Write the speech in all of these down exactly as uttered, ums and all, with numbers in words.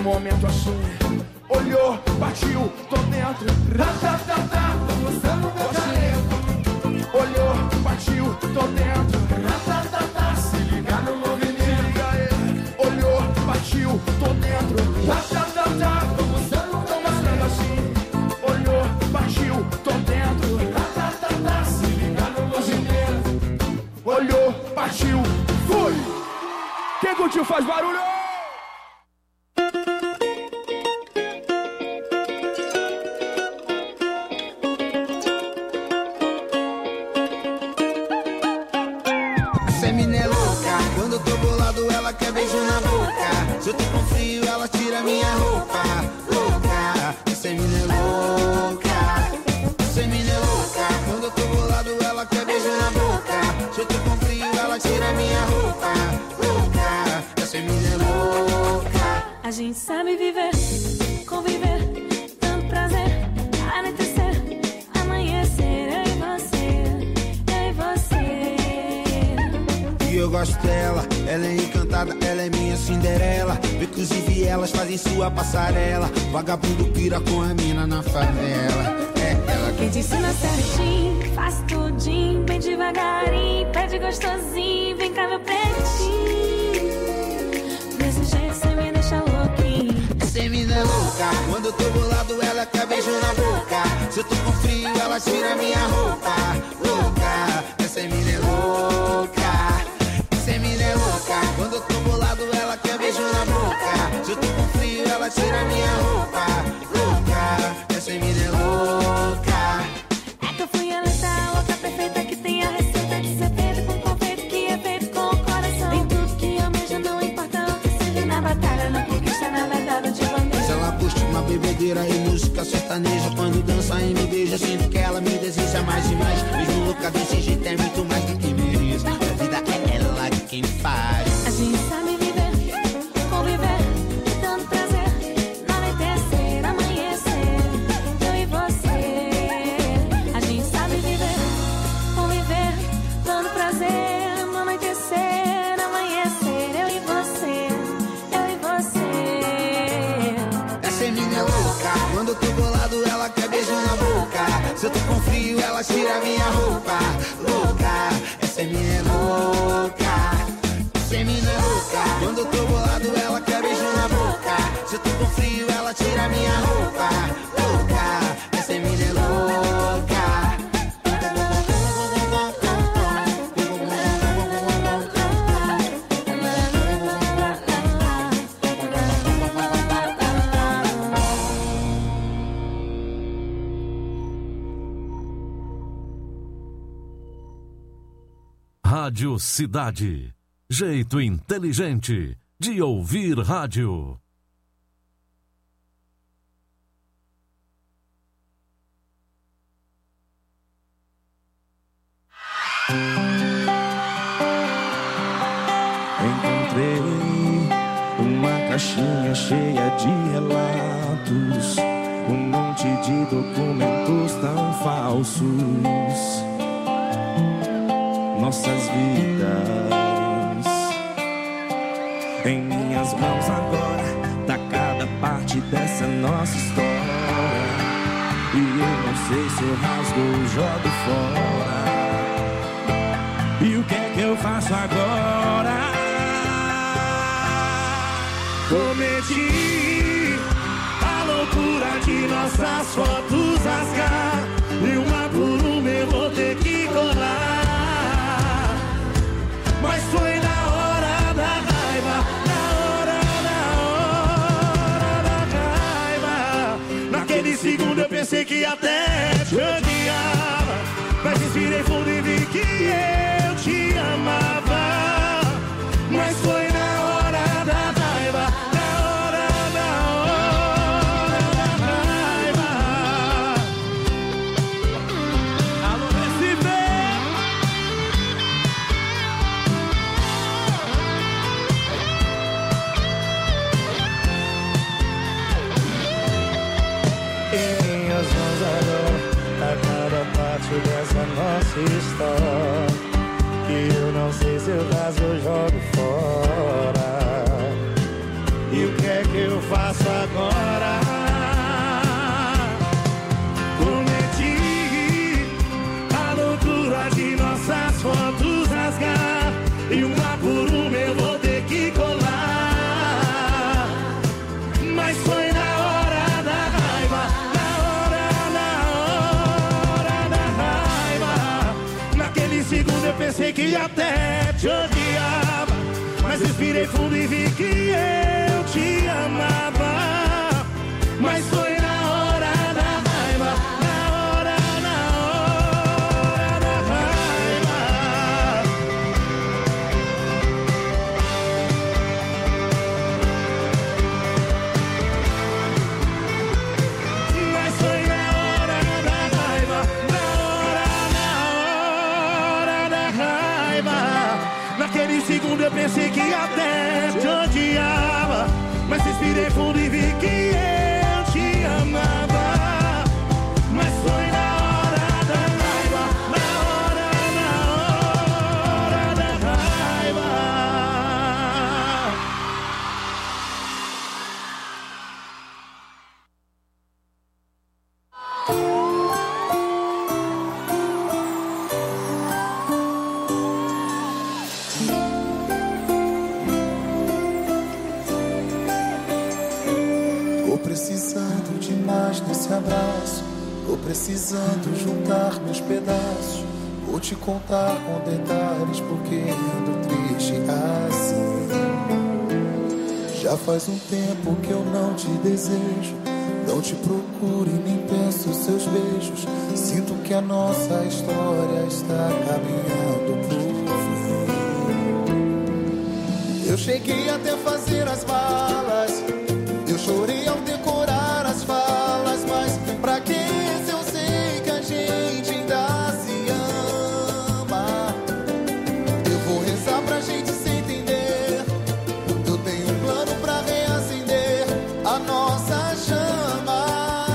momento assim. Olhou, partiu, tô dentro. Ratatata, tô gostando do talento. Olhou, partiu, tô dentro. Ratatata, se liga no movimento. Se liga aí. Olhou, partiu, tô dentro. Ratatata, tô gostando, tô gostando assim. Olhou, partiu, tô dentro. Ratatata, se liga no movimento. Olhou, partiu, foi. Quem curtiu faz barulho. Se eu tô com frio, ela tira minha roupa. Louca, essa mina é louca. Essa mina é louca. Quando eu tô bolado, ela quer beijo na boca. Se eu tô com frio, ela tira minha roupa. Louca, essa mina é louca. A gente sabe viver, conviver, tanto prazer, anoitecer, amanhecer, eu e você, eu e você. E eu gosto dela, ela é encantada, ela é minha Cinderela. Inclusive elas fazem sua passarela. Vagabundo pira com a mina na favela. É ela quem te ensina certinho, faz tudinho, bem devagarinho, pede gostosinho, vem cá meu pretinho. Desse jeito cê me deixa louquinho. Essa mina é louca, quando eu tô bolado ela quer beijo na boca. Se eu tô com frio ela tira minha roupa. Louca, essa mina é louca. Essa mina é louca, quando eu tô bolado ela quer beijo na boca. Se eu tô com frio ela tira minha roupa. Louca, essa mina é louca. É que eu fui eleita a louca perfeita que tem a receita de ser feita com confeito que é feito com o coração. Tem tudo que eu mesmo, não importa o que seja na batalha, não conquista na verdade de bandeira. Se ela curte uma bebedeira e música sertaneja, quando dança e me beija, sinto que ela me deseja mais e mais. Mesmo louca desse jeito é muito mais do que mereço. A vida é ela quem faz. A gente sabe viver, conviver, tanto prazer, anoitecer, amanhecer, eu e você. A gente sabe viver, conviver, tanto prazer, anoitecer, amanhecer, eu e você, eu e você. Essa mina é louca, quando eu tô bolado ela quer beijo na boca. Se eu tô com frio ela tira minha roupa. Louca, essa mina é louca. Essa mina é louca, quando eu tô bolado ela quer beijo na boca. Se eu tô com frio ela tira minha roupa. Louca, essa mina é louca. Rádio Cidade. Jeito inteligente de ouvir rádio. Encontrei uma caixinha cheia de relatos, um monte de documentos tão falsos. Nossas vidas em minhas mãos agora, tá cada parte dessa nossa história. E eu não sei se eu rasgo ou jogo fora. E o que é que eu faço agora? Cometi a loucura de nossas fotos rasgar, e uma por uma eu vou ter que colar. Mas foi na hora da raiva, na hora, na hora da raiva. Naquele segundo eu pensei que até te odiava, mas respirei fundo e vi que eu te amava. Mas foi na hora da raiva, na hora, na hora da raiva. Alô, Recife! Em minhas mãos agora, a cada parte dessa nossa história, que eu não sei se eu rasgo ou jogo fora. E o que é que que eu faço agora? Cometi a loucura de nossas fotos rasgar, e uma por uma eu vou ter que colar. Mas foi na hora da raiva, na hora, na hora da raiva. Naquele segundo eu pensei que até te odiava, mas respirei fundo e vi que eu te amava. Mas foi na hora da raiva, na hora, na hora da raiva. Mas foi na hora da raiva, na hora, na hora da raiva. Naquele segundo eu pensei que até te odiava, mas respirei fundo e vi que eu te amava. Mas foi na hora da raiva, na hora, na hora da raiva. Tô precisando de mais desse abraço. Tô precisando juntar meus pedaços. Vou te contar com detalhes porque ando triste assim. Já faz um tempo que eu não te desejo, não te procuro e nem penso seus beijos. Sinto que a nossa história está caminhando pro fim. Eu cheguei até fazer as malas, eu chorei ao decorar as falas, mas pra que se eu sei que a gente ainda se ama? Eu vou rezar pra gente se entender. Eu tenho um plano pra reacender a nossa chama.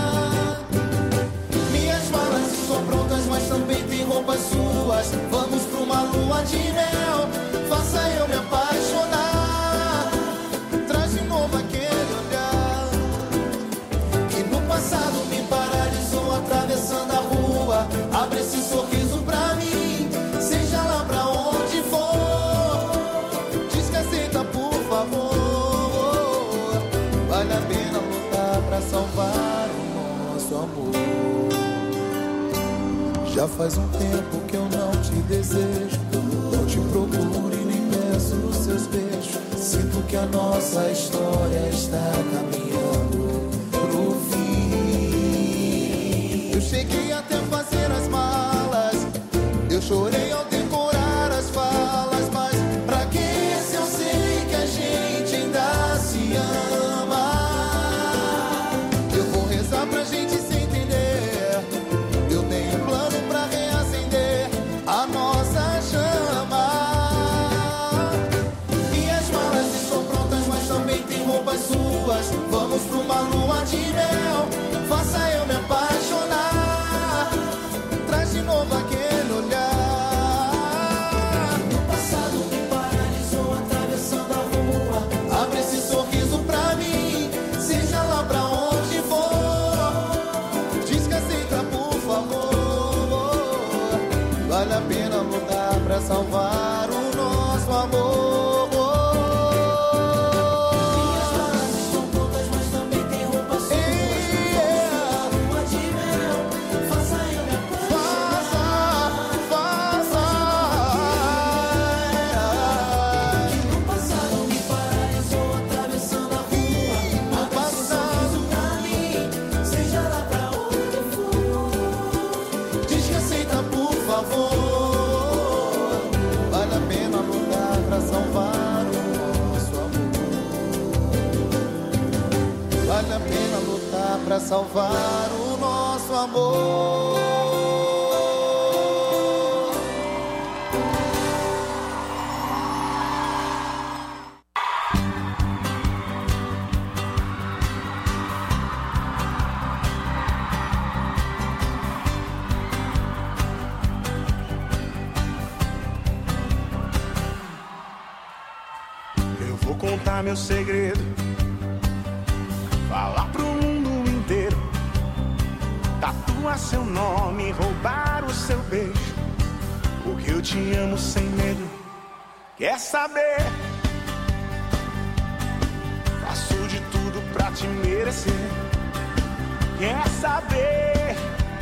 Minhas malas estão prontas, mas também tem roupas suas. Vamos pra uma lua de mel, faça eu me apaixonar. Traz de novo aquele olhar que no passado me paralisou atravessando a rua. Abre esse sorriso pra mim, seja lá pra onde for. Diz que aceita, por favor. Vale a pena lutar pra salvar o nosso amor. Já faz um tempo que eu não te desejo, não te procuro e nem peço os seus beijos. Sinto que a nossa história está caminhando pro fim. Eu cheguei até fazer as malas, eu chorei ao decorar as falas, mas pra que se eu sei que a gente ainda se ama? Eu vou rezar pra gente se entender. Eu tenho um plano pra reacender a nossa chama. Minhas malas estão prontas, mas também tem roupas suas. Vamos pra uma lua de mel, faça eu me apaixonar. Traz de novo aquele olhar. No passado me paralisou atravessando a rua. Abre esse sorriso pra mim, seja lá pra onde for. Diz que aceita, por favor. Vale a pena lutar pra salvar o nosso amor. Minhas malas estão prontas, mas também tem roupa suas. Yeah. Lua de mel, faça eu me apaixonar. Faça, faça. Que no passado me paralisou atravessando a rua. Abre esse sorriso pra mim, seja lá pra onde for. Diz que aceita, por favor. Vale a pena lutar pra salvar o nosso amor. Vale a pena lutar pra salvar o nosso amor. Eu vou contar meu segredo tatuar seu nome, roubar o seu beijo, porque eu te amo sem medo. Quer saber? Faço de tudo pra te merecer. Quer saber?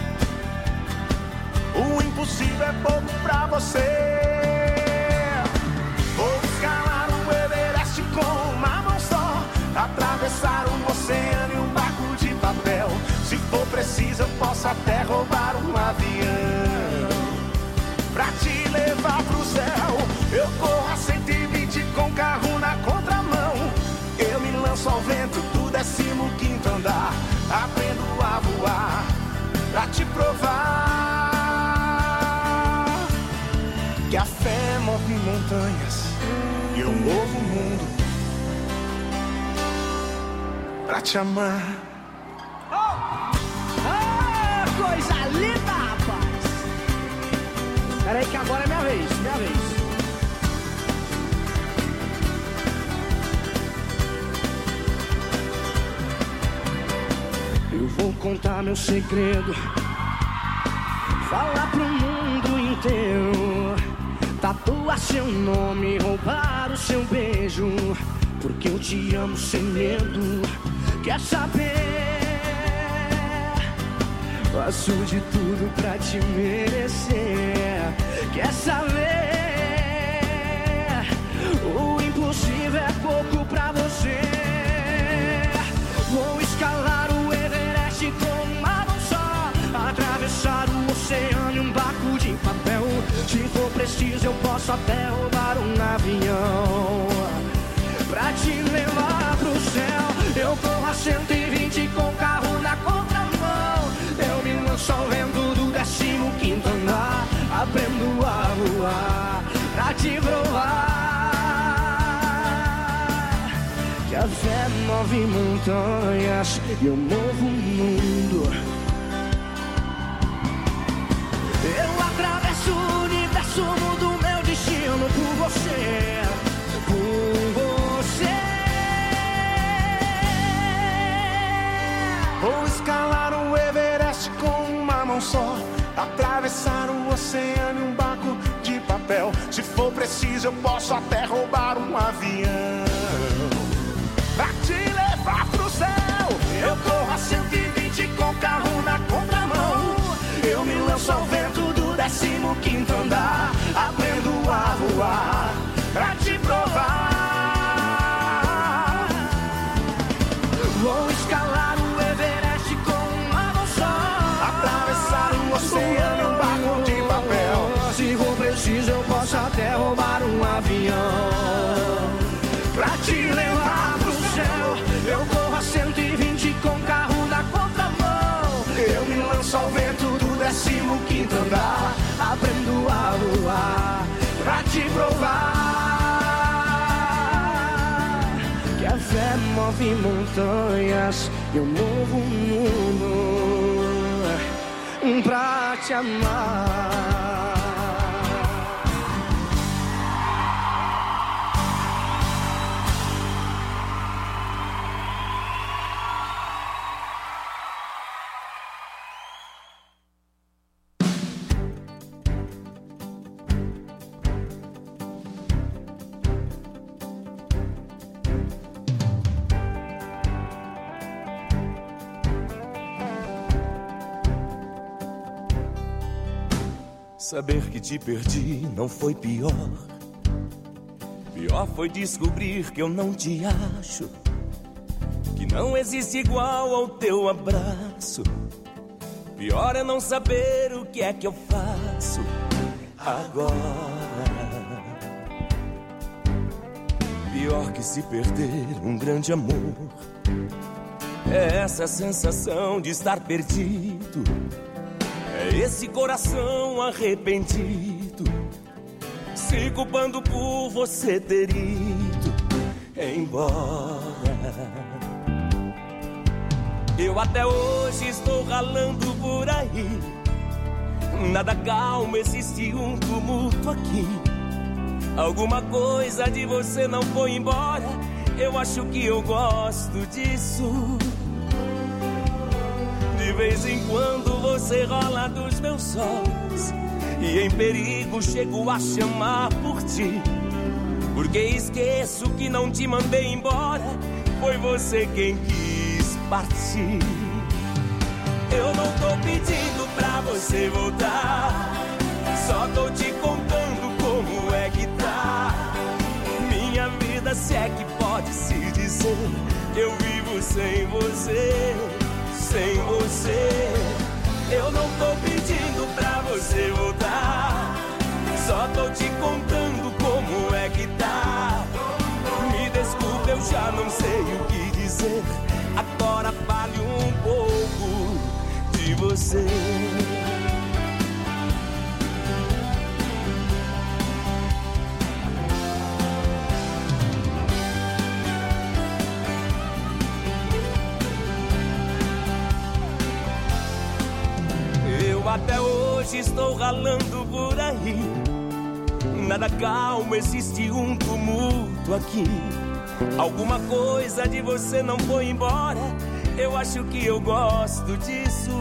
O impossível é pouco pra você. Vou escalar o Everest com uma mão só, atravessar o oceano em um barco de papel. Se for preciso eu posso até roubar um avião pra te levar pro céu. Eu corro a cento e vinte com carro na contramão. Eu me lanço ao vento do décimo quinto andar. Aprendo a voar pra te provar que a fé move montanhas e eu movo o mundo pra te amar. Oh! Ah, coisa linda, rapaz! Peraí que agora é minha vez, minha vez. Eu vou contar meu segredo, falar pro mundo inteiro, tatuar seu nome, roubar o seu beijo, porque eu te amo sem medo. Quer saber? Faço de tudo pra te merecer. Quer saber? O impossível é pouco pra você. Vou escalar o Everest com uma mão só, atravessar o oceano em um barco de papel. Se for preciso eu posso até roubar um avião pra te levar pro céu. Eu corro a cento e vinte com carro na contramão. Eu me lanço ao vento do décimo quinto andar. Aprendo a voar pra te provar que a fé move montanhas e eu movo o mundo. Eu atravesso o universo, mudo meu destino por você, por você. Vou escalar o Everest com uma mão só, atravessar o oceano em um barco de papel. Se for preciso eu posso até roubar um avião pra te levar pro céu. Eu corro a cento e vinte com carro na contramão. Eu me lanço ao vento do décimo quinto andar. Aprendo a voar pra te provar. Vou escalar o Everest com uma mão só, atravessar o oceano em um barco de papel. Se for preciso eu posso até roubar um avião pra te levar pro céu. Eu corro a cento e vinte com carro na contramão. Eu me lanço ao vento do décimo quinto andar. Aprendo a voar pra te provar que a fé move montanhas e eu movo o mundo pra te amar. Saber que te perdi não foi pior. Pior foi descobrir que eu não te acho, que não existe igual ao teu abraço. Pior é não saber o que é que eu faço agora. Pior que se perder um grande amor é essa sensação de estar perdido. É esse coração arrependido, se culpando por você ter ido embora. Eu até hoje estou ralando por aí, nada calmo, existe um tumulto aqui. Alguma coisa de você não foi embora, eu acho que eu gosto disso. De vez em quando você rola dos meus olhos e em perigo chego a chamar por ti, porque esqueço que não te mandei embora, foi você quem quis partir. Eu não tô pedindo pra você voltar, só tô te contando como é que tá minha vida, se é que pode se dizer. Eu vivo sem você, sem você. Eu não tô pedindo pra você voltar, só tô te contando como é que tá. Me desculpe, eu já não sei o que dizer. Agora fale um pouco de você. Até hoje estou ralando por aí, nada calmo, existe um tumulto aqui. Alguma coisa de você não foi embora, eu acho que eu gosto disso.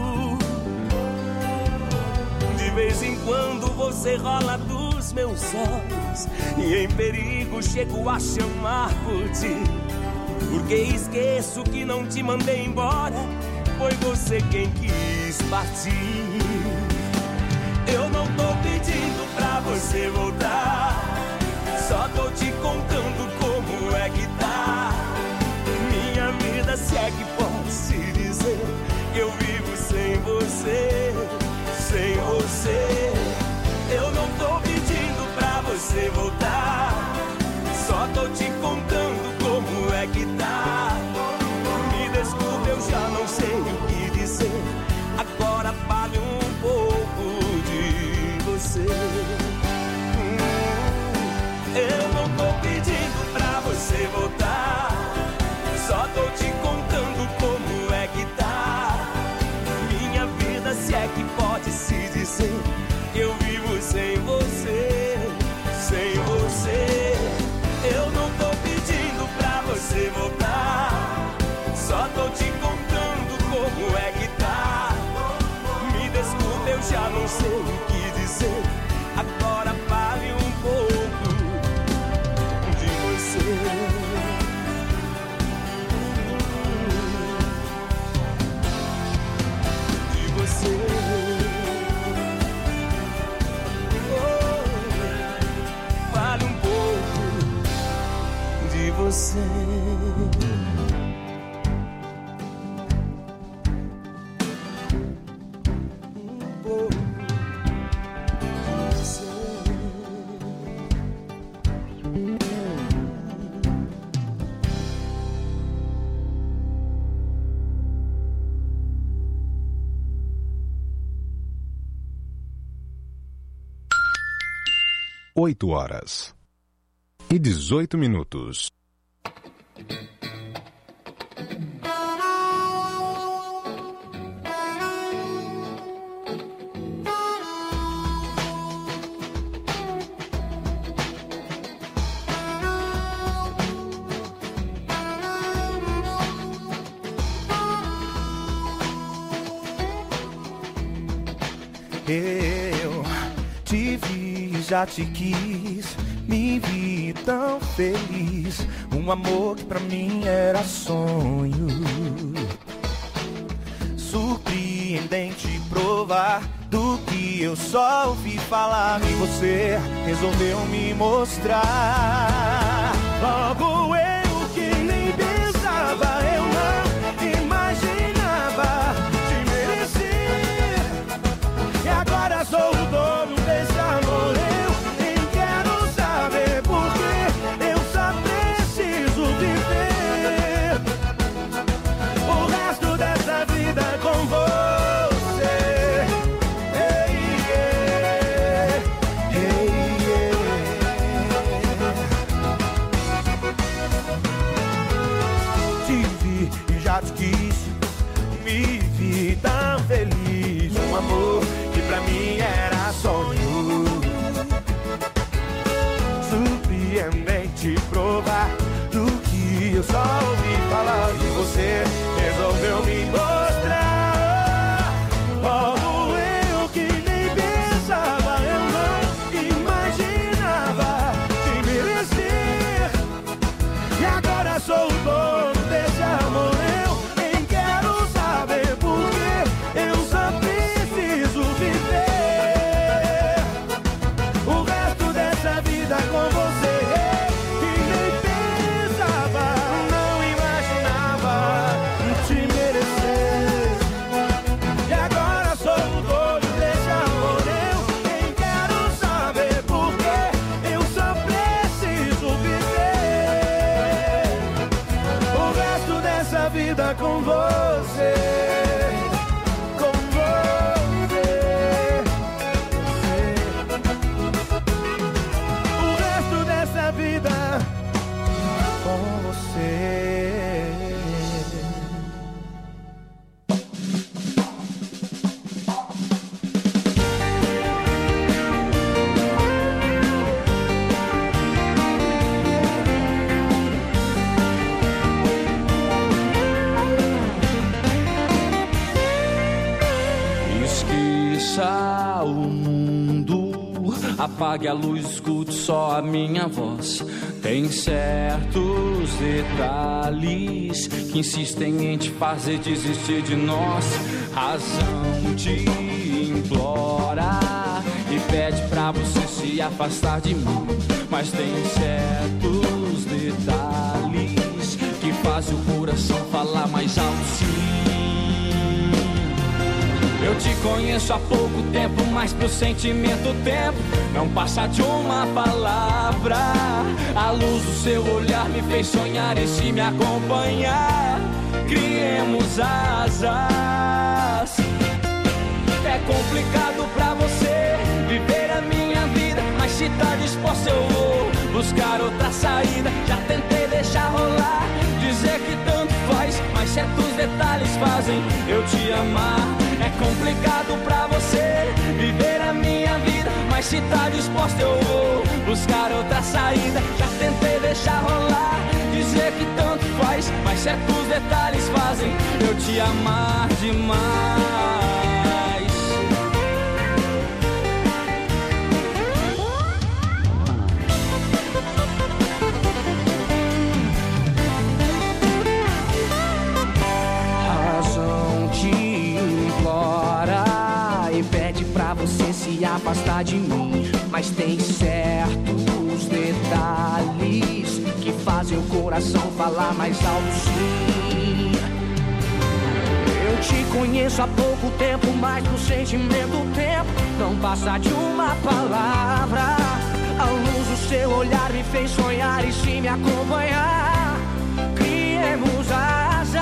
De vez em quando você rola dos meus olhos e em perigo chego a chamar por ti, porque esqueço que não te mandei embora, foi você quem quis partir. Eu não tô pedindo pra você voltar, só tô te contando como é que tá minha vida, se é que pode se dizer. Eu vivo sem você, sem você. Eu não tô pedindo pra você voltar, só tô te contando como é que tá. Me desculpe, eu já não sei o que dizer. Agora fale um pouco de você. Hum, eu não tô pedindo pra você voltar, só tô te contando como é que tá minha vida, se é que pode se dizer. Eu vivo sem você, sem você. Eu não tô pedindo pra você voltar, só tô te contando como é que tá. Me desculpe, eu já não sei o que dizer. Agora fale um pouco de você. De você. Oh, fale um pouco de você. Oito horas e dezoito minutos. Eu te vi, já te quis, me vi tão feliz. Um amor que pra mim era sonho. Surpreendente provar do que eu só ouvi falar. E você resolveu me mostrar. Logo eu que nem pensava, eu não imaginava te merecer. E agora sou o dono desse amor. Eu nem quero saber porque eu só preciso viver o resto dessa vida com você. Hey, yeah. Hey, yeah. Te vi e já te quis, me vi tão feliz. Um amor que pra mim era sonho. Surpreendente provar do que eu só ouvi falar. E você resolveu me mostrar. você, com você, você. O resto dessa vida com você. Esqueça o mundo, apague a luz, escute só a minha voz. Tem certos detalhes que insistem em te fazer desistir de nós. Razão te implora e pede pra você se afastar de mim. Mas tem certos detalhes que fazem o coração falar mais alto, sim. Eu te conheço há pouco tempo, mas pro sentimento o tempo não passa de uma palavra. A luz do seu olhar me fez sonhar e se me acompanhar, criemos asas. É complicado pra você viver a minha vida, mas se tá disposto eu vou buscar outra saída. Já tentei deixar rolar, dizer que tanto faz, mas certos detalhes fazem eu te amar. É complicado pra você viver a minha vida, mas se tá disposto eu vou buscar outra saída. Já tentei deixar rolar, dizer que tanto faz, mas certos detalhes fazem eu te amar demais. Você se afastar de mim, mas tem certos detalhes que fazem o coração falar mais alto, sim. Eu te conheço há pouco tempo, mas no sentimento o tempo não passa de uma palavra. A luz do seu olhar me fez sonhar e se me acompanhar, criemos asas.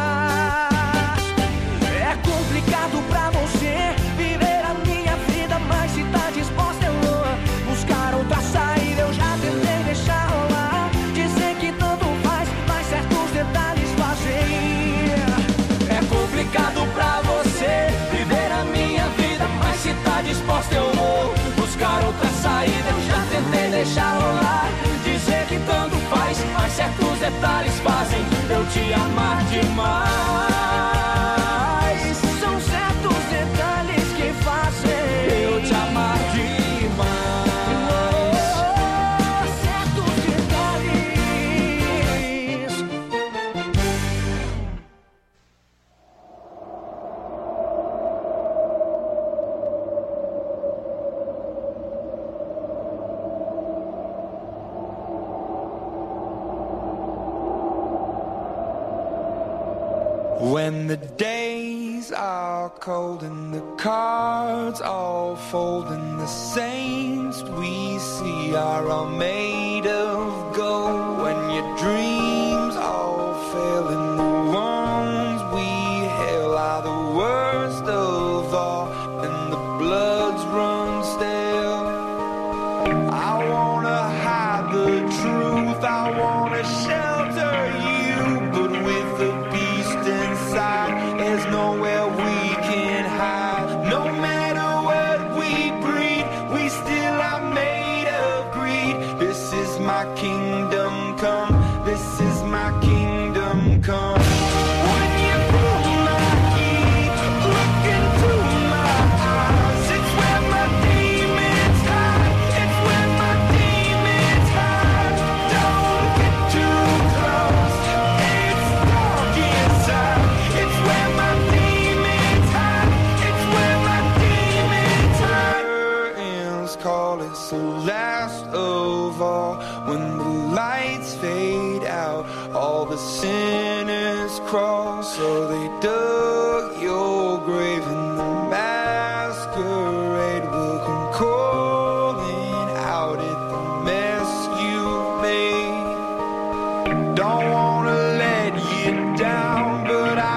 É complicado pra você viver a minha vida, mas se tá disposta eu vou buscar outra saída. Eu já tentei deixar rolar, dizer que tanto faz, mas certos detalhes fazem. É complicado pra você viver a minha vida, mas se tá disposta eu vou buscar outra saída. Eu já tentei deixar rolar, dizer que tanto faz, mas certos detalhes fazem eu te amar demais. Eu te amar demais. Oh, certos detalhes. When the days are cold and the cards all fold and the saints we see are all made of gold, when your dreams all fail and the ones we hail are the worst of all and the bloods run stale, I wanna hide the truth, I wanna shelter you, but with the beast inside there's nowhere we can hide. No matter what we breed, we still are made of greed. This is my kingdom come, this is my kingdom come. When you pull my key, look into my eyes, it's where my demons hide, it's where my demons hide. Don't get too close, it's dark inside, it's where my demons hide, it's where my demons hide. Curtains call, it's the last of all. When the lights fade out, all the sinners crawl. So they dug your grave and the masquerade will come calling out at the mess you made. Don't wanna let you down, but I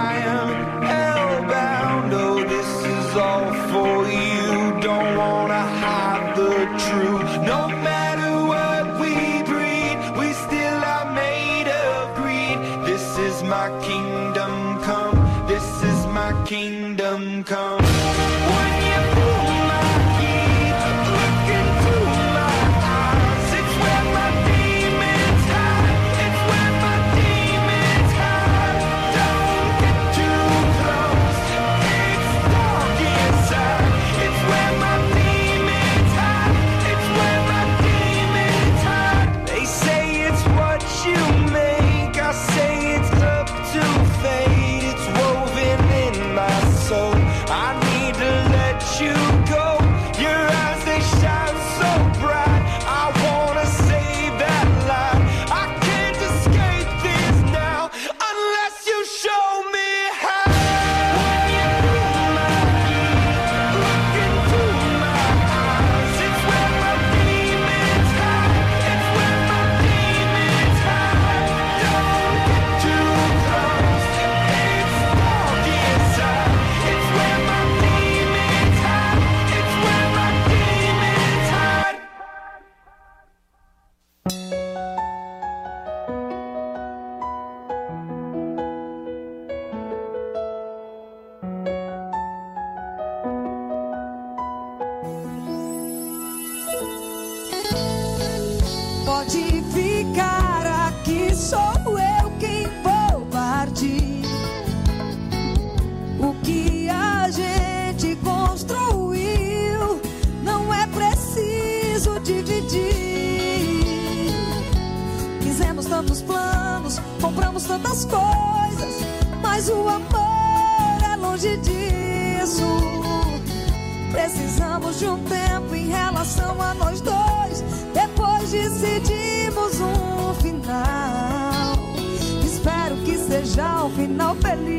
kingdom come. When you pull my key, look into my eyes. It's where my demons hide. It's where my demons hide. Don't get too close. It's dark inside. It's where my demons hide. It's where my demons hide. They say it's what you make. I say it's up to fate. It's woven in my soul. I need to let you go. Your eyes, they shine so bright. I wanna save that light. I can't escape this now unless you show me how. When you pull my key, look into my eyes. It's where my demons hide. It's where my demons hide. Don't get too close. It's dark inside. It's where my demons hide. It's where my demons hide. Pode ficar aqui, sou eu quem vou partir. O que a gente construiu não é preciso dividir. Fizemos tantos planos, compramos tantas coisas, mas o amor é longe disso. Precisamos de um tempo em relação a nós dois. Depois decidimos um final. Espero que seja um final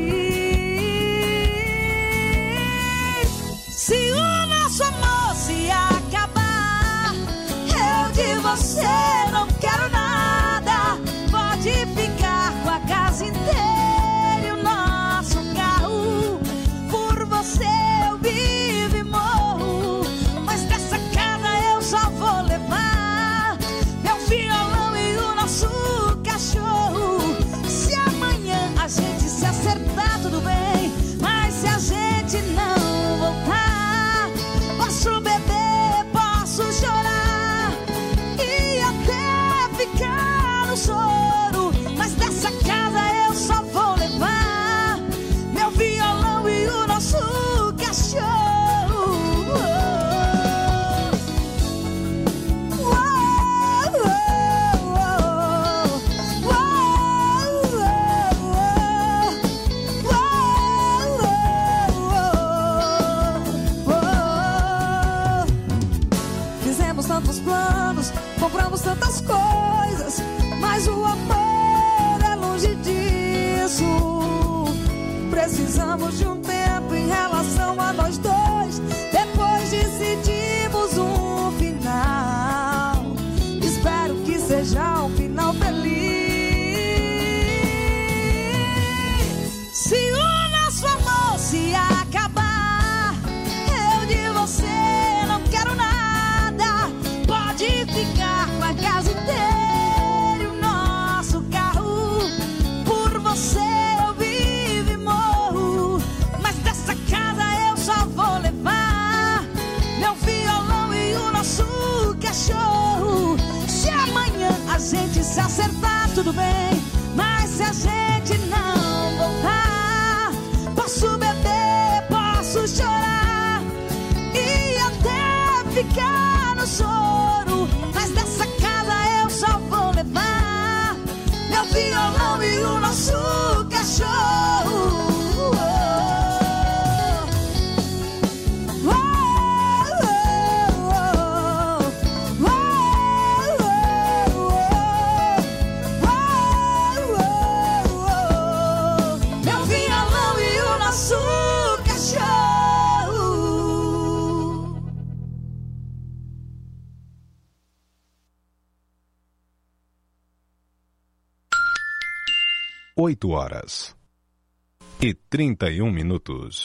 feliz. Se o nosso amor se acabar, eu de você não quero nada. Pode ficar com a casa inteira e o nosso carro. Por você eu vivo e morro, mas dessa casa eu só vou levar meu violão e o nosso cachorro. Se amanhã a gente se acertar, tudo bem, mas se a gente não voltar, posso beber, posso chorar e até ficar no choro, mas dessa casa eu só vou levar meu violão e o nosso cachorro. Fizemos tantos planos, compramos tantas coisas, mas o amor é longe disso. Precisamos de um tempo em relação a nós dois. Depois decidimos um final. Espero que seja um final feliz. Se o nosso amor se acabar, eu de você não quero nada. Pode ficar com a casa inteira e o nosso carro. Por você eu vivo e morro, mas dessa casa eu só vou levar meu violão e o nosso cachorro. Se amanhã a gente se acertar, tudo bem, mas se a gente não voltar, posso beber, posso chorar e até ficar no choro, mas dessa casa eu só vou levar meu violão e o nosso cachorro. Meu violão e o nosso cachorro. Oito horas e trinta e um minutos.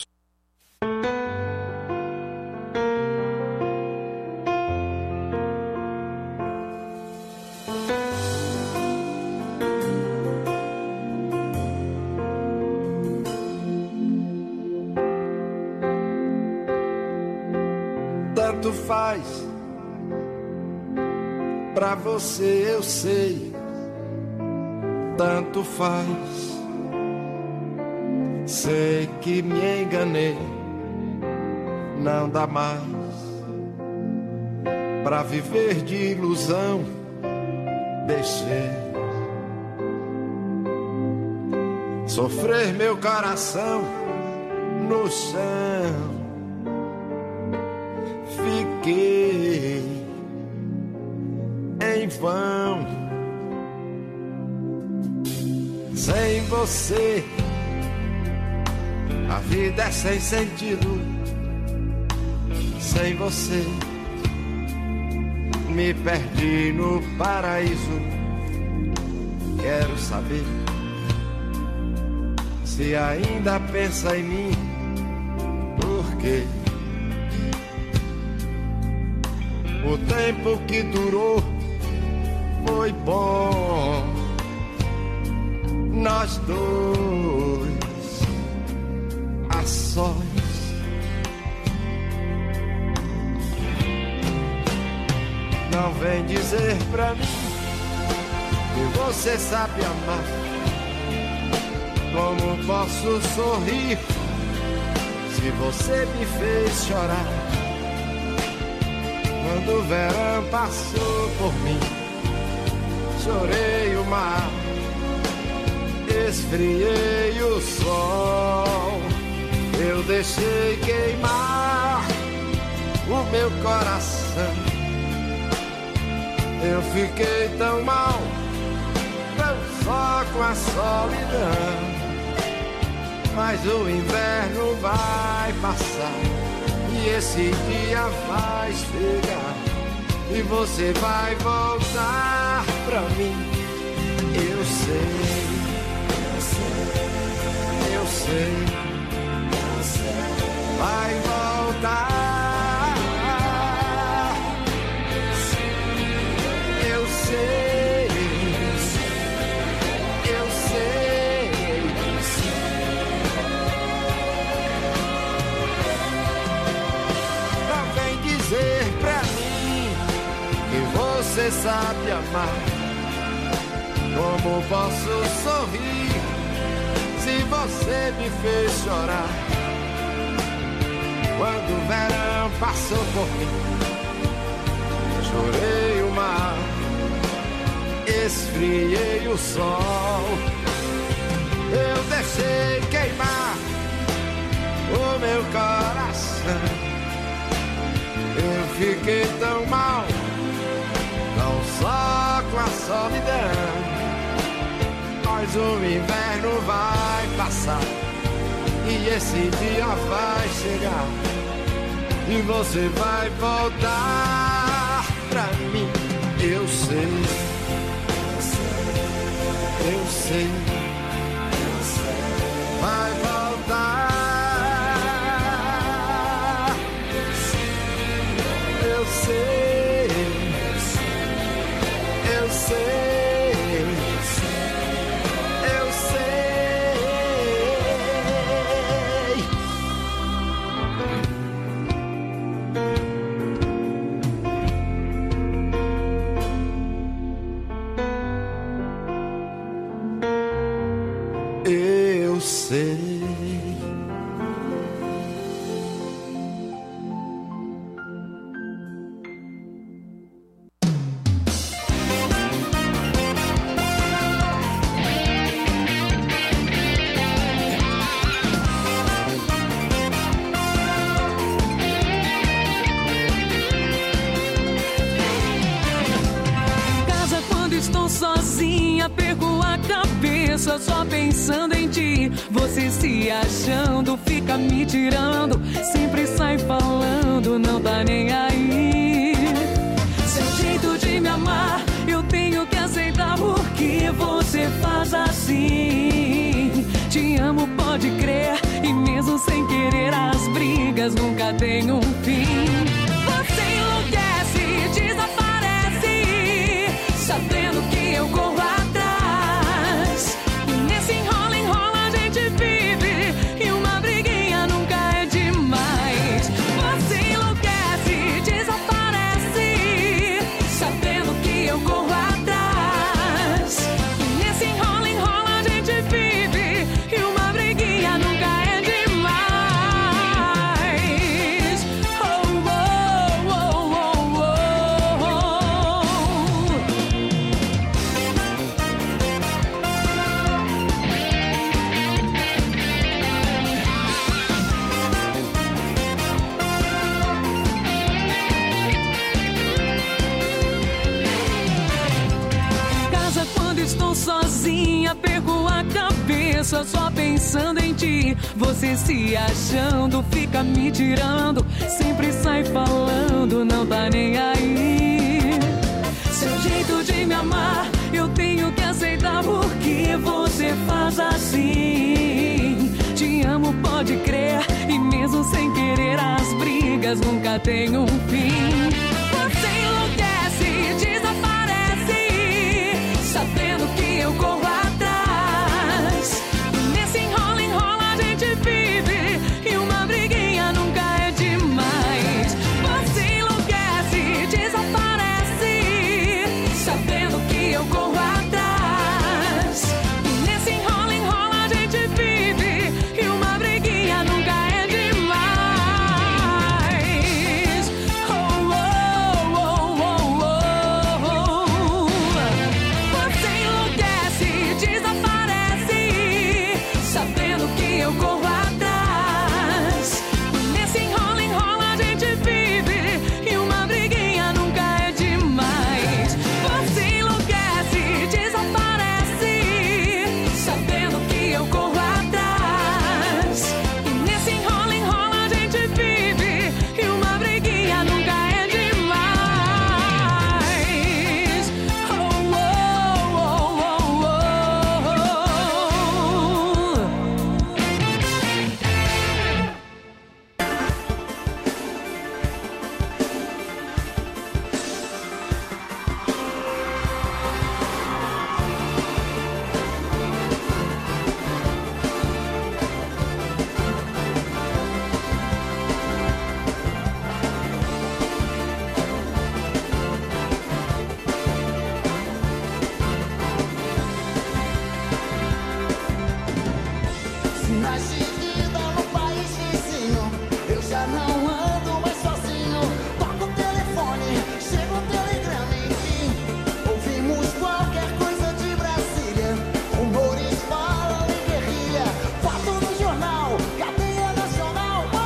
tanto faz. Pra você eu sei, tanto faz. Sei que me enganei, não dá mais pra viver de ilusão. Deixei sofrer meu coração no chão. Fiquei em vão. Sem você a vida é sem sentido. Sem você me perdi no paraíso. Quero saber se ainda pensa em mim. Por quê? O tempo que durou foi bom. Nós dois a sós. Não vem dizer pra mim que você sabe amar. Como posso sorrir se você me fez chorar? Quando o verão passou por mim, chorei o mar, esfriei o sol. Eu deixei queimar o meu coração. Eu fiquei tão mal, tão só com a solidão. Mas o inverno vai passar e esse dia vai chegar e você vai voltar pra mim. Eu sei, eu sei, eu sei, vai voltar. Eu sei, eu sei. Não vem dizer pra mim que você sabe amar. Como posso sorrir se você me fez chorar? Quando o verão passou por mim, chorei o mar, esfriei o sol. Eu deixei queimar o meu coração. Eu fiquei tão mal, não só com a solidão. Mas o inverno vai passar e esse dia vai chegar e você vai voltar pra mim. Eu sei, eu sei, vai voltar. Eu sei, eu sei. Eu sei. Casa quando estou sozinha, perco a cabeça só pensando em ti. Você se achando, fica me tirando, sempre sai falando, não tá nem aí. Seu jeito de me amar, eu tenho que aceitar, porque você faz assim. Te amo, pode crer, e mesmo sem querer as brigas nunca tem um fim. Você enlouquece, desaparece, sabendo que eu corro atrás. E nesse enrola, enrola a gente vive, e uma briguinha nunca é demais. Você enlouquece, cabeça só pensando em ti. Você se achando, fica me tirando, sempre sai falando, não tá nem aí. Seu jeito de me amar, eu tenho que aceitar porque você faz assim. Te amo, pode crer, e mesmo sem querer as brigas nunca tem um fim. Você enlouquece, desaparece, sabendo que eu corro atrás. E nesse enrola, enrola a gente vive, e uma briguinha nunca é demais. Você enlouquece, desaparece, sabendo que eu corro atrás. E nesse enrola, enrola a gente vive, e uma briguinha nunca é demais. Oh, oh, oh, oh, oh, oh. Você enlouquece, desaparece, sabendo que eu corro atrás. E nesse enrola, enrola a gente vive, e uma briguinha nunca é demais. Você enlouquece, desaparece, sabendo que eu corro atrás. E nesse enrola, enrola a gente vive, e uma briguinha nunca é demais. Oh, oh, oh, oh, oh. Sinais de vida no país vizinho, eu já não ando mais sozinho. Toca o telefone, chega o telegrama, enfim. Ouvimos qualquer coisa de Brasília, rumores falam em guerrilha, foto no jornal, cadeia nacional. Oh!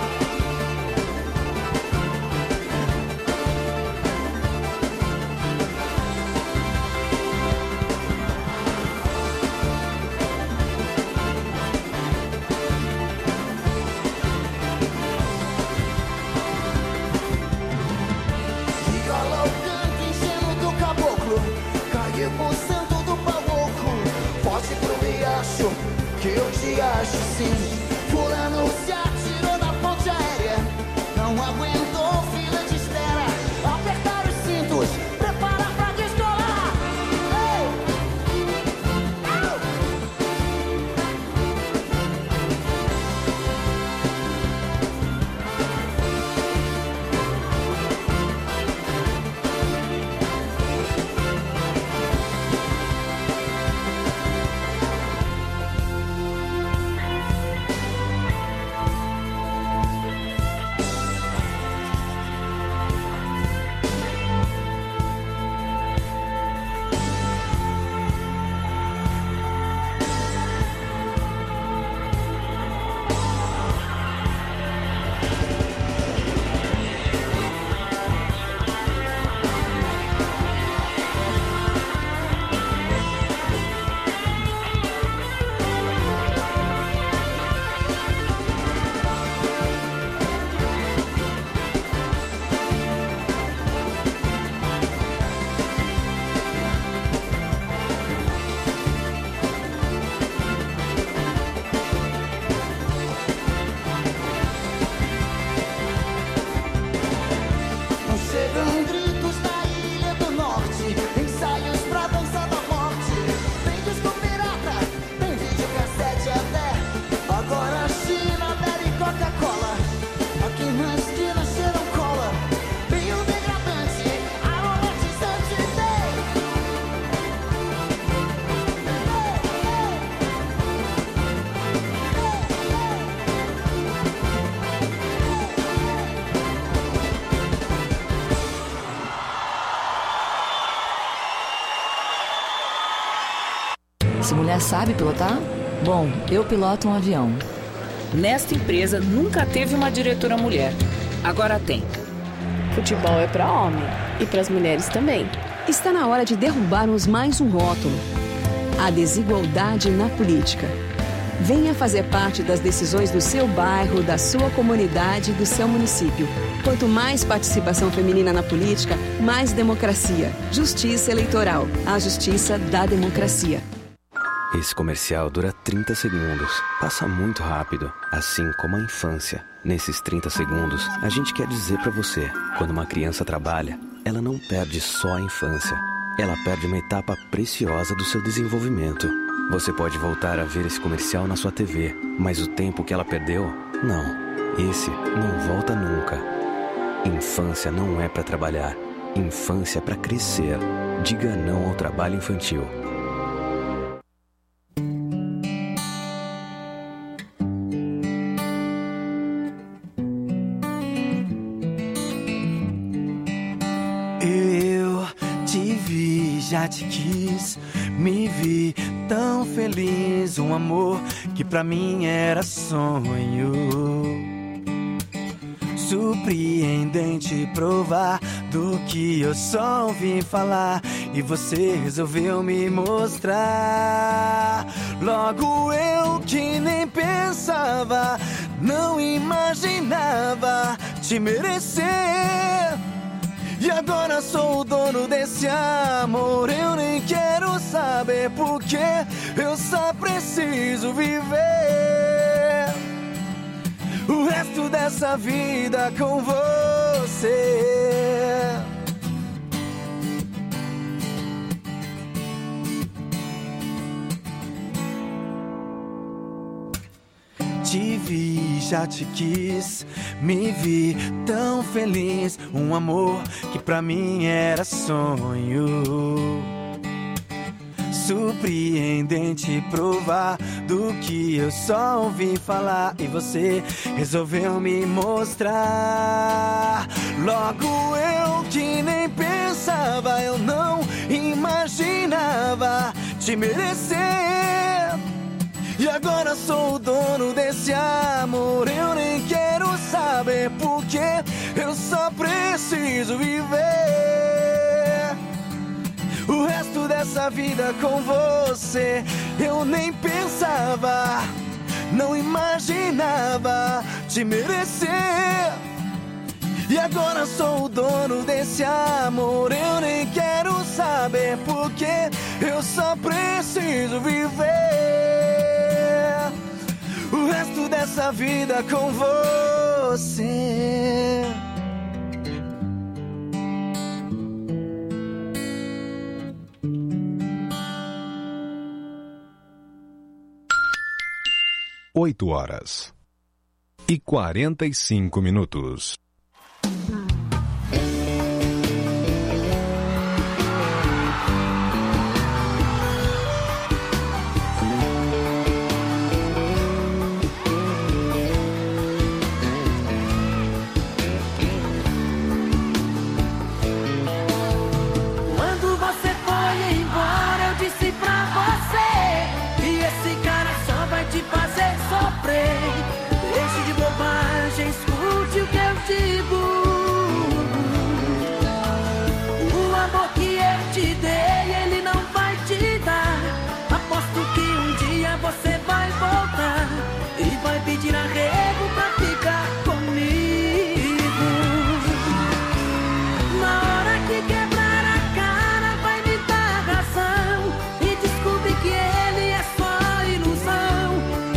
Viola o canto ingênuo do caboclo, caiu o santo do pavoco. Volte pro riacho, que eu te acho sim. Fulano se atirou da ponte aérea, não aguentou fila de espera. Apertar os cintos, prepara pra descolar. Ei! Au! Chegam gritos da Ilha do Norte, ensaios pra dança da morte. Tem disco pirata, tem videocassete até. Agora a China bebe Coca-Cola, aqui na esquina cheiram cola. Bem o degradante, aromatizante tem. Essa mulher sabe pilotar? Bom, eu piloto um avião. Nesta empresa nunca teve uma diretora mulher. Agora tem. Futebol é para homem e para as mulheres também. Está na hora de derrubarmos mais um rótulo: a desigualdade na política. Venha fazer parte das decisões do seu bairro, da sua comunidade e do seu município. Quanto mais participação feminina na política, mais democracia. Justiça Eleitoral. A justiça da democracia. Esse comercial dura trinta segundos. Passa muito rápido, assim como a infância. Nesses trinta segundos, a gente quer dizer pra você, quando uma criança trabalha, ela não perde só a infância. Ela perde uma etapa preciosa do seu desenvolvimento. Você pode voltar a ver esse comercial na sua T V, mas o tempo que ela perdeu, não. Esse não volta nunca. Infância não é pra trabalhar. Infância é pra crescer. Diga não ao trabalho infantil. Já te quis, me vi tão feliz. Um amor que pra mim era sonho. Surpreendente provar do que eu só ouvi falar. E você resolveu me mostrar. Logo eu que nem pensava, não imaginava te merecer. E agora sou o dono desse amor. Eu nem quero saber porque eu só preciso viver o resto dessa vida com você. Te vi, já te quis, me vi tão feliz. Um amor que pra mim era sonho. Surpreendente provar do que eu só ouvi falar. E você resolveu me mostrar. Logo eu que nem pensava, eu não imaginava te merecer. E agora sou o dono desse amor. Eu nem quero saber porque eu só preciso viver o resto dessa vida com você. Eu nem pensava, não imaginava te merecer. E agora sou o dono desse amor. Eu nem quero saber porque eu só preciso viver o resto dessa vida com você. Oito horas e quarenta e cinco minutos. Deixe de bobagem, escute o que eu digo. O amor que eu te dei, ele não vai te dar. Aposto que um dia você vai voltar e vai pedir arrego pra ficar comigo. Na hora que quebrar a cara, vai me dar razão e descobrir que ele é só ilusão.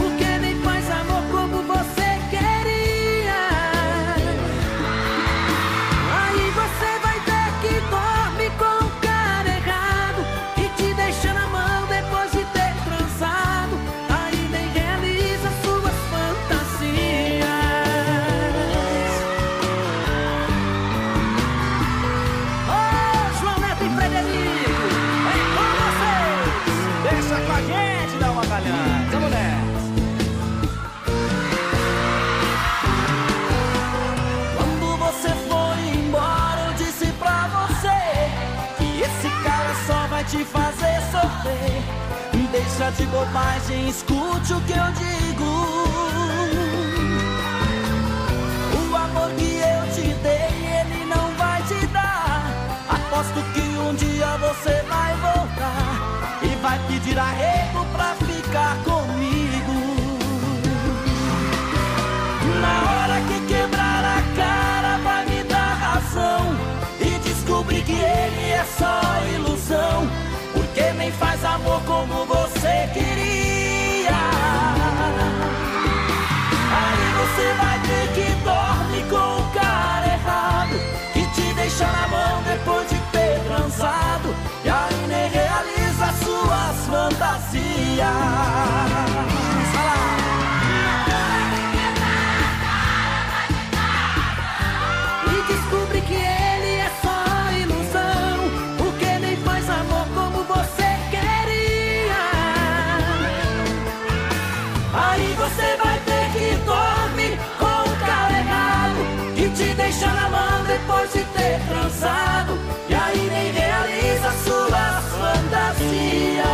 Te fazer sofrer, deixa de bobagem, escute o que eu digo. O amor que eu te dei, ele não vai te dar. Aposto que um dia você vai voltar e vai pedir arrego pra ficar comigo. como você queria. Aí você vai ver que dorme com o cara errado, que te deixa na mão depois de ter transado, e aí nem realiza suas fantasias. E descobre que ele é só ilusão, porque nem faz amor como você queria. Aí você vai ver que dorme com o cara errado, que te deixa na mão depois de ter transado, e aí nem realiza suas fantasias.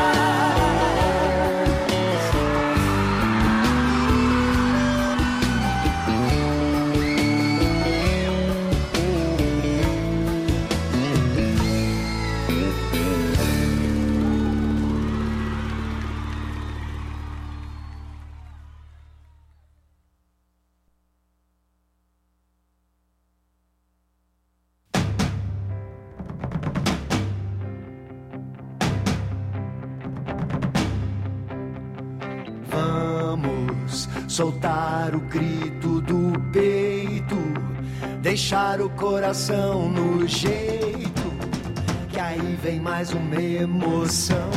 Soltar o grito do peito, deixar o coração no jeito, que aí vem mais uma emoção.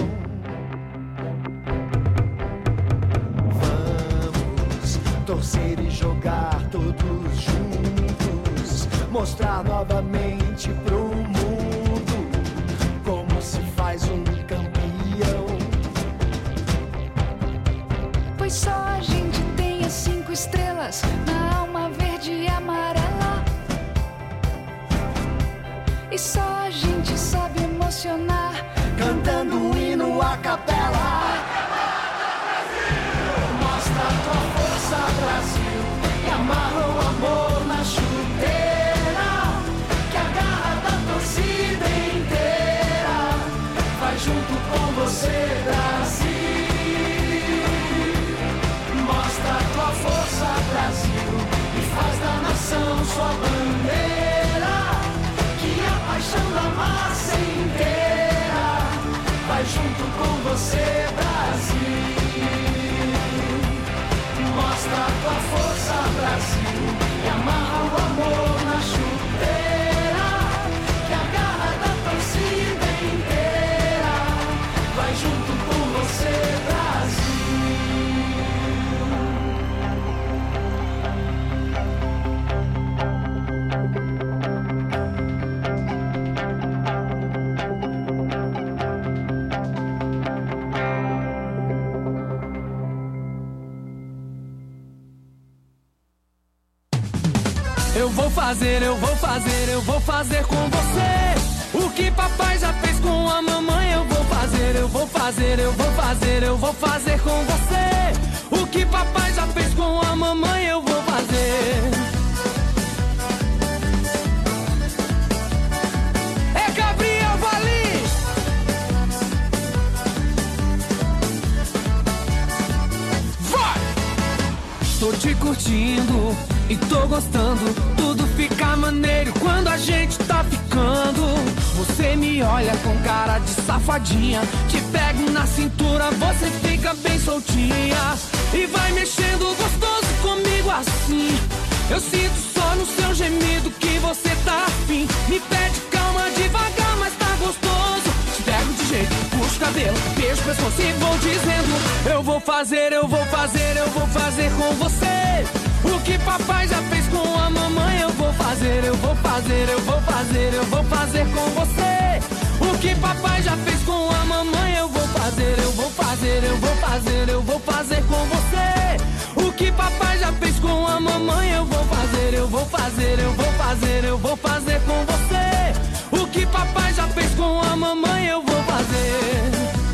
Vamos torcer e jogar todos juntos, mostrar novamente pro mundo como se faz um campeão. Pois só a gente tem as cinco estrelas na alma verde e amarela, e só a gente sabe emocionar cantando um hino a capela. Mostra a tua força, Brasil, e amarra o amor na chuteira, que a garra da torcida inteira vai junto com você, Brasil. Mostra a tua força, Brasil, e faz da nação sua bandeira, que a paixão da massa inteira vai junto com você, Brasil. Mostra a tua força, Brasil, e amarra o amor na chuteira, que a garra da torcida inteira vai junto com você, Brasil. Eu vou fazer, eu vou fazer, eu vou fazer com você o que papai já fez com a mamãe. Eu vou fazer, eu vou fazer, eu vou fazer, eu vou fazer com você o que papai já fez com a mamãe. Eu vou fazer. É Gabriel Valim. Vai! Tô te curtindo e tô gostando, tudo fica maneiro quando a gente tá ficando. Você me olha com cara de safadinha, te pego na cintura, você fica bem soltinha e vai mexendo gostoso comigo assim. Eu sinto só no seu gemido que você tá afim. Me pede calma devagar, mas tá gostoso. Te pego de jeito, puxo o cabelo, beijo o pescoço e vou dizendo: eu vou fazer, eu vou fazer, eu vou fazer com você o que papai já fez com a mamãe. Eu vou fazer, eu vou fazer, eu vou fazer, eu vou fazer com você o que papai já fez com a mamãe. Eu vou fazer, eu vou fazer, eu vou fazer, eu vou fazer com você o que papai já fez com a mamãe. Eu vou fazer, eu vou fazer, eu vou fazer, eu vou fazer com você o que papai já fez com a mamãe. Eu vou fazer.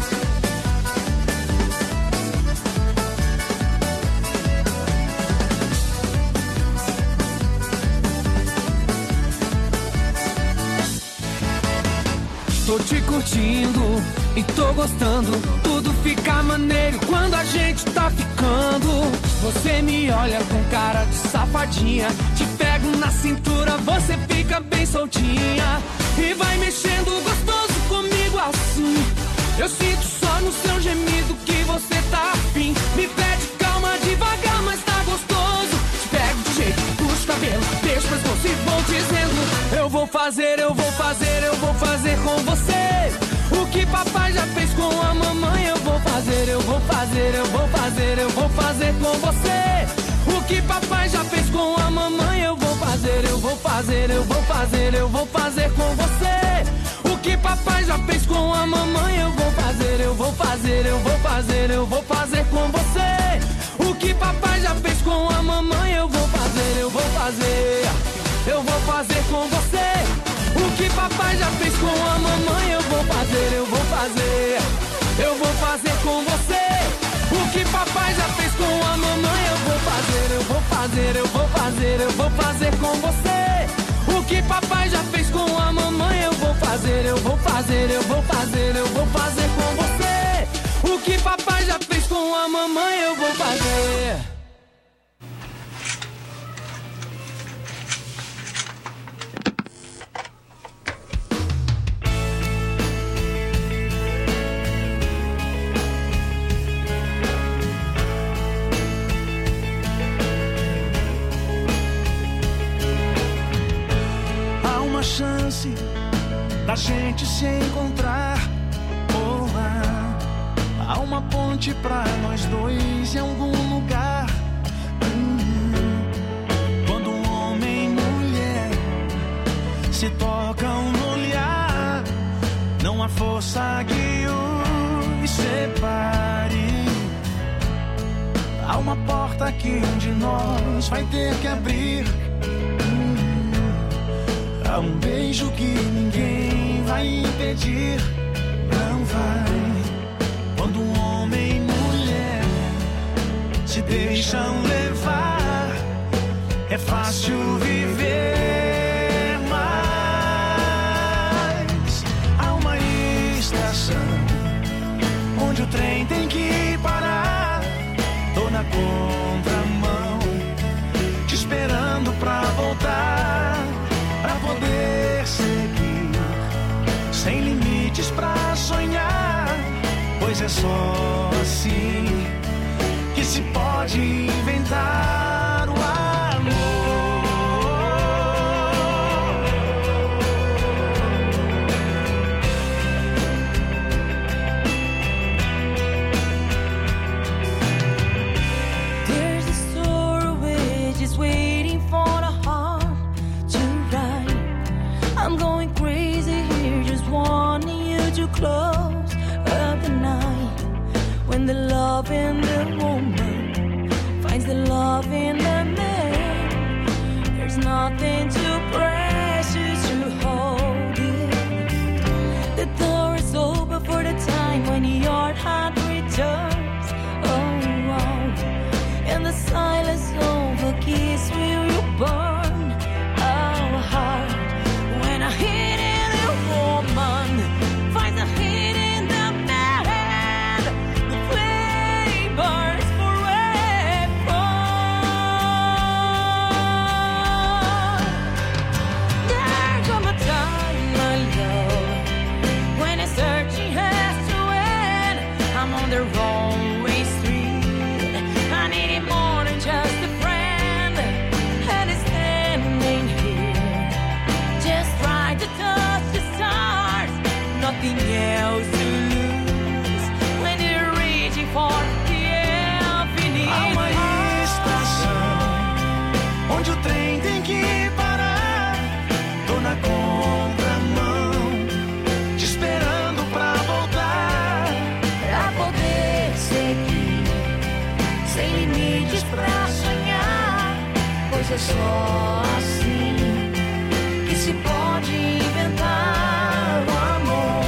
Tô te curtindo e tô gostando, tudo fica maneiro quando a gente tá ficando. Você me olha com cara de safadinha, te pego na cintura, você fica bem soltinha e vai mexendo gostoso comigo assim. Eu sinto só no seu gemido que você tá afim. Me pede calma devagar, mas tá gostoso. Te pego de jeito, puxo o cabelo, deixo pra esboço e vou dizendo: eu vou fazer, eu vou fazer, eu vou fazer com você o que papai já fez com a mamãe. Eu vou fazer, eu vou fazer, eu vou fazer, eu vou fazer com você o que papai já fez com a mamãe. Eu vou fazer, eu vou fazer, eu vou fazer, eu vou fazer com você o que papai já fez com a mamãe. Eu vou fazer, eu vou fazer, eu vou fazer, eu vou fazer com você o que papai já fez com a mamãe. Eu vou fazer, eu vou fazer, eu vou fazer com você o que papai já fez com a mamãe. Eu vou fazer, eu vou fazer, eu vou fazer com você o que papai já fez com a mamãe. Eu vou fazer, eu vou fazer, eu vou fazer, eu vou fazer com você o que papai já fez com a mamãe. Eu vou fazer, eu vou fazer, eu vou fazer, eu vou fazer com você o que papai já fez com a mamãe. Eu vou fazer. Chance da gente se encontrar. Oh, ah, há uma ponte pra nós dois em algum lugar. Hum, quando um homem e mulher se tocam no olhar, não há força que os separe. Há uma porta que um de nós vai ter que abrir. Há um beijo que ninguém vai impedir. Não vai. Quando um homem e mulher se deixam levar, é fácil viver. Mas há uma estação onde o trem tem que parar. Tô na contramão, te esperando pra voltar, pra poder seguir, sem limites pra sonhar. Pois é só assim que se pode inventar o amor. There's a story just waiting for the heart to write. I'm going crazy here, just wanting you to close up the night. When the love in the woman finds the love in the man, there's nothing too precious to hold it. The door is open for the time when your heart returns. Oh, wow. And the silence of a kiss will you burn. Oh, heart. When a hidden woman finds a hidden the man, the flame burns forever. There comes a time, my love, when a searching has to end. I'm on the wrong way street. I need it more than just a friend, and it's standing here, just trying to touch the stars, nothing else to lose when you're reaching for the infinite. Há uma estação onde o trem tem que parar. Tô na contramão, te esperando pra voltar, Pra poder seguir, sem limites pra sonhar. Pois é só assim que se pode inventar o amor.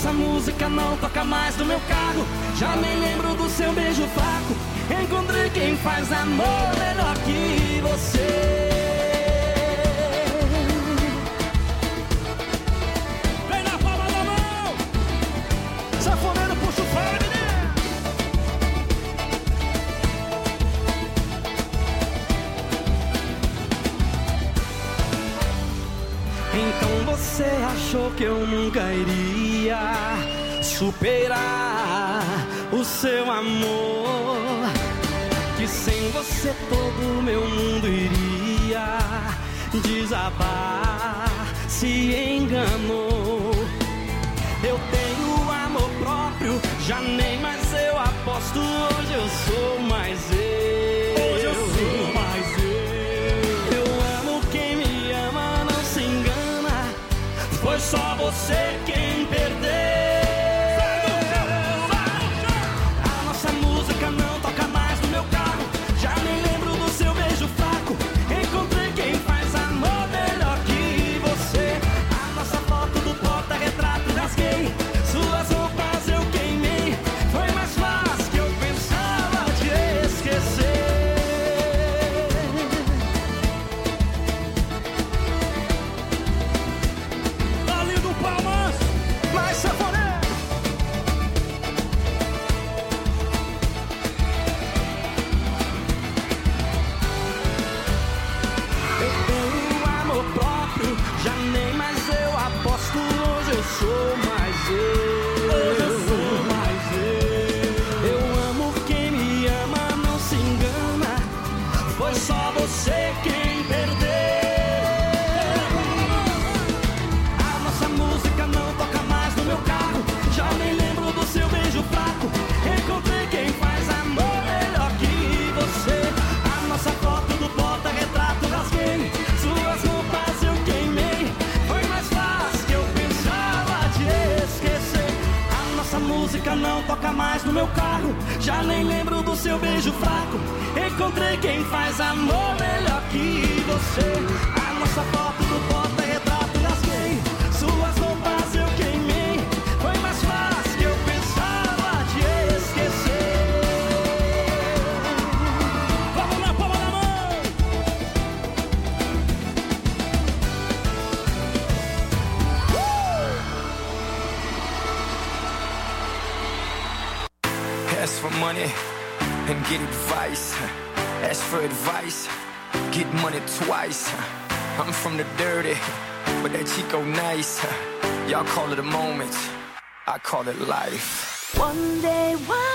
nossa música não toca mais no meu carro. Já nem lembro do seu beijo fraco. Encontrei quem faz amor melhor que você. Vem na palma da mão. Sanfoneiro, puxa o freio, menino. Então você achou que eu nunca iria superar o seu amor, que sem você todo meu mundo iria desabar. Se enganou. Eu tenho amor próprio, já nem mais eu aposto. Hoje eu sou mais eu. Hoje eu sou mais eu. Eu amo quem me ama, não se engana. Foi só você quem perdeu. A nossa música não toca mais no meu carro. Já nem lembro do seu beijo fraco. Encontrei quem faz amor melhor que você. A nossa foto do porta-retrato rasguei. Suas roupas eu queimei. Foi mais fácil que eu pensava te esquecer. Tá lindo, palmas, mais sanfoneiro. Eu tenho amor próprio, já nem mais eu aposto. Hoje eu sou mais eu. Hoje eu sou mais eu. Eu amo quem me ama, não se engana. Foi só você quem perdeu. A nossa música não toca mais no meu carro. Já nem lembro do seu beijo fraco. Encontrei quem faz amor melhor que você. A nossa foto do porta-retrato rasguei. Suas roupas eu queimei. Foi mais fácil que eu pensava te esquecer. A nossa música não toca mais no meu carro. Já nem lembro do seu beijo fraco. Encontrei quem faz amor melhor que você. A nossa foto do porta-retrato rasguei. Suas roupas eu queimei. Foi mais fácil que eu pensava te esquecer. Vamos na palma da mão. Ask for money and get advice. Ask for advice, get money twice. I'm from the dirty, but that Chico nice. Y'all call it a moment, I call it life. One day, one